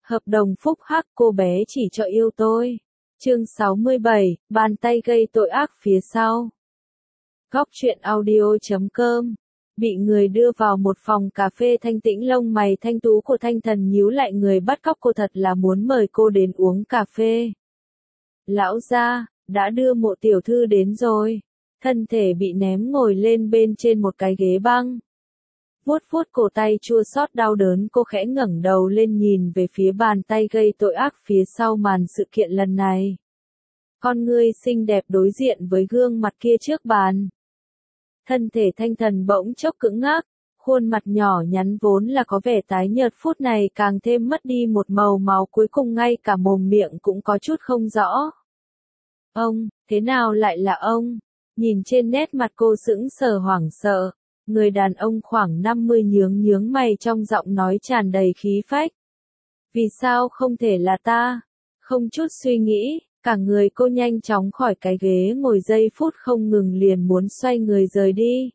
Hợp đồng phúc hắc, cô bé chỉ cho yêu tôi. Chương 67, bàn tay gây tội ác phía sau. Góc truyện audio.com. Bị người đưa vào một phòng cà phê thanh tĩnh, lông mày thanh tú của Thanh Thần nhíu lại, người bắt cóc cô thật là muốn mời cô đến uống cà phê. Lão gia, đã đưa Mộ tiểu thư đến rồi. Thân thể bị ném ngồi lên bên trên một cái ghế băng. Vuốt vuốt cổ tay chua xót đau đớn, cô khẽ ngẩng đầu lên nhìn về phía bàn tay gây tội ác phía sau màn sự kiện lần này. Con ngươi xinh đẹp đối diện với gương mặt kia trước bàn. Thân thể Thanh Thần bỗng chốc cứng ngắc, khuôn mặt nhỏ nhắn vốn là có vẻ tái nhợt phút này càng thêm mất đi một màu máu, cuối cùng ngay cả mồm miệng cũng có chút không rõ. Ông, thế nào lại là ông? Nhìn trên nét mặt cô sững sờ hoảng sợ. Người đàn ông khoảng 50 nhướng mày, trong giọng nói tràn đầy khí phách. Vì sao không thể là ta? Không chút suy nghĩ, cả người cô nhanh chóng khỏi cái ghế ngồi, giây phút không ngừng liền muốn xoay người rời đi.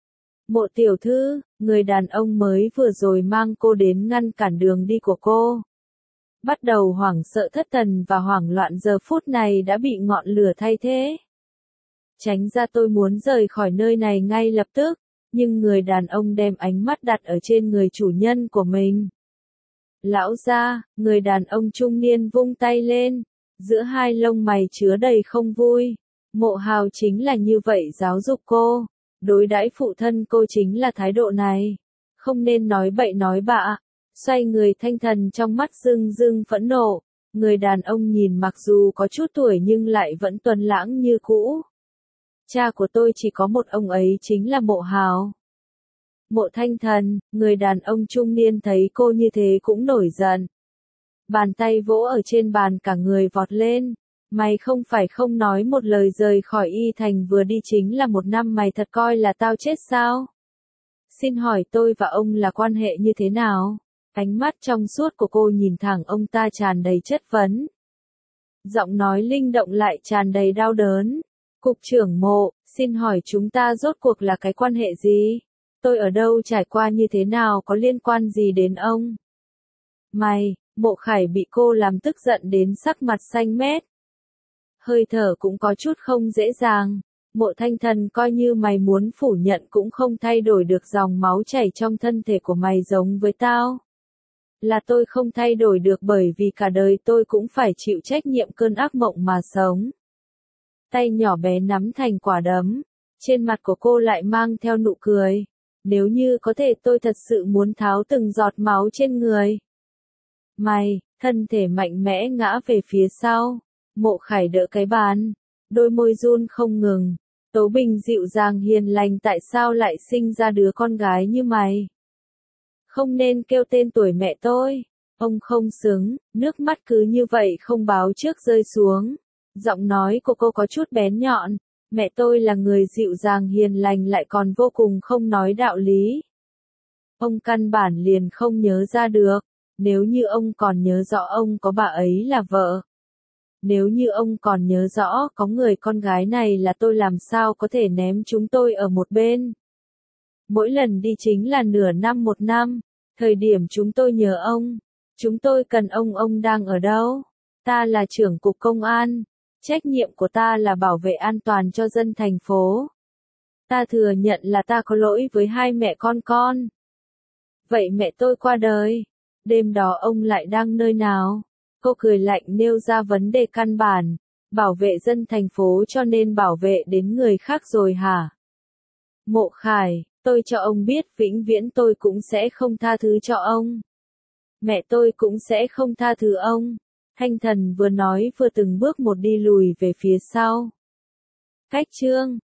Mộ tiểu thư, người đàn ông mới vừa rồi mang cô đến ngăn cản đường đi của cô. Bắt đầu hoảng sợ thất thần và hoảng loạn giờ phút này đã bị ngọn lửa thay thế. Tránh ra, tôi muốn rời khỏi nơi này ngay lập tức. Nhưng người đàn ông đem ánh mắt đặt ở trên người chủ nhân của mình. Lão gia, người đàn ông trung niên vung tay lên, giữa hai lông mày chứa đầy không vui. Mộ Hào chính là như vậy giáo dục cô, đối đãi phụ thân cô chính là thái độ này, không nên nói bậy nói bạ. Xoay người, Thanh Thần trong mắt rưng rưng phẫn nộ, người đàn ông nhìn mặc dù có chút tuổi nhưng lại vẫn tuấn lãng như cũ. Cha của tôi chỉ có một, ông ấy chính là Mộ Hào. Mộ Thanh Thần, người đàn ông trung niên thấy cô như thế cũng nổi giận. Bàn tay vỗ ở trên bàn, cả người vọt lên. Mày không phải không nói một lời rời khỏi Y Thành vừa đi chính là 1 năm, mày thật coi là tao chết sao? Xin hỏi tôi và ông là quan hệ như thế nào? Ánh mắt trong suốt của cô nhìn thẳng ông ta tràn đầy chất vấn. Giọng nói linh động lại tràn đầy đau đớn. Cục trưởng Mộ, xin hỏi chúng ta rốt cuộc là cái quan hệ gì? Tôi ở đâu, trải qua như thế nào, có liên quan gì đến ông? Mày, Mộ Khải bị cô làm tức giận đến sắc mặt xanh mét. Hơi thở cũng có chút không dễ dàng. Mộ Thanh Thần, coi như mày muốn phủ nhận cũng không thay đổi được dòng máu chảy trong thân thể của mày giống với tao. Là tôi không thay đổi được, bởi vì cả đời tôi cũng phải chịu trách nhiệm cơn ác mộng mà sống. Tay nhỏ bé nắm thành quả đấm, trên mặt của cô lại mang theo nụ cười. Nếu như có thể, tôi thật sự muốn tháo từng giọt máu trên người. Mày, thân thể mạnh mẽ ngã về phía sau. Mộ Khải đỡ cái bàn, đôi môi run không ngừng. Tố Bình dịu dàng hiền lành, tại sao lại sinh ra đứa con gái như mày? Không nên kêu tên tuổi mẹ tôi. Ông không xứng. Nước mắt cứ như vậy không báo trước rơi xuống. Giọng nói của cô có chút bén nhọn. Mẹ tôi là người dịu dàng hiền lành, lại còn vô cùng không nói đạo lý. Ông căn bản liền không nhớ ra được. Nếu như ông còn nhớ rõ ông có bà ấy là vợ. Nếu như ông còn nhớ rõ có người con gái này là tôi, làm sao có thể ném chúng tôi ở một bên. Mỗi lần đi chính là nửa năm 1 năm. Thời điểm chúng tôi nhớ ông, chúng tôi cần ông đang ở đâu? Ta là trưởng cục công an. Trách nhiệm của ta là bảo vệ an toàn cho dân thành phố. Ta thừa nhận là ta có lỗi với hai mẹ con. Vậy mẹ tôi qua đời. Đêm đó ông lại đang nơi nào? Cô cười lạnh nêu ra vấn đề căn bản. Bảo vệ dân thành phố cho nên bảo vệ đến người khác rồi hả? Mộ Khải, tôi cho ông biết vĩnh viễn tôi cũng sẽ không tha thứ cho ông. Mẹ tôi cũng sẽ không tha thứ ông. Thanh Thần vừa nói vừa từng bước một đi lùi về phía sau. Cách chương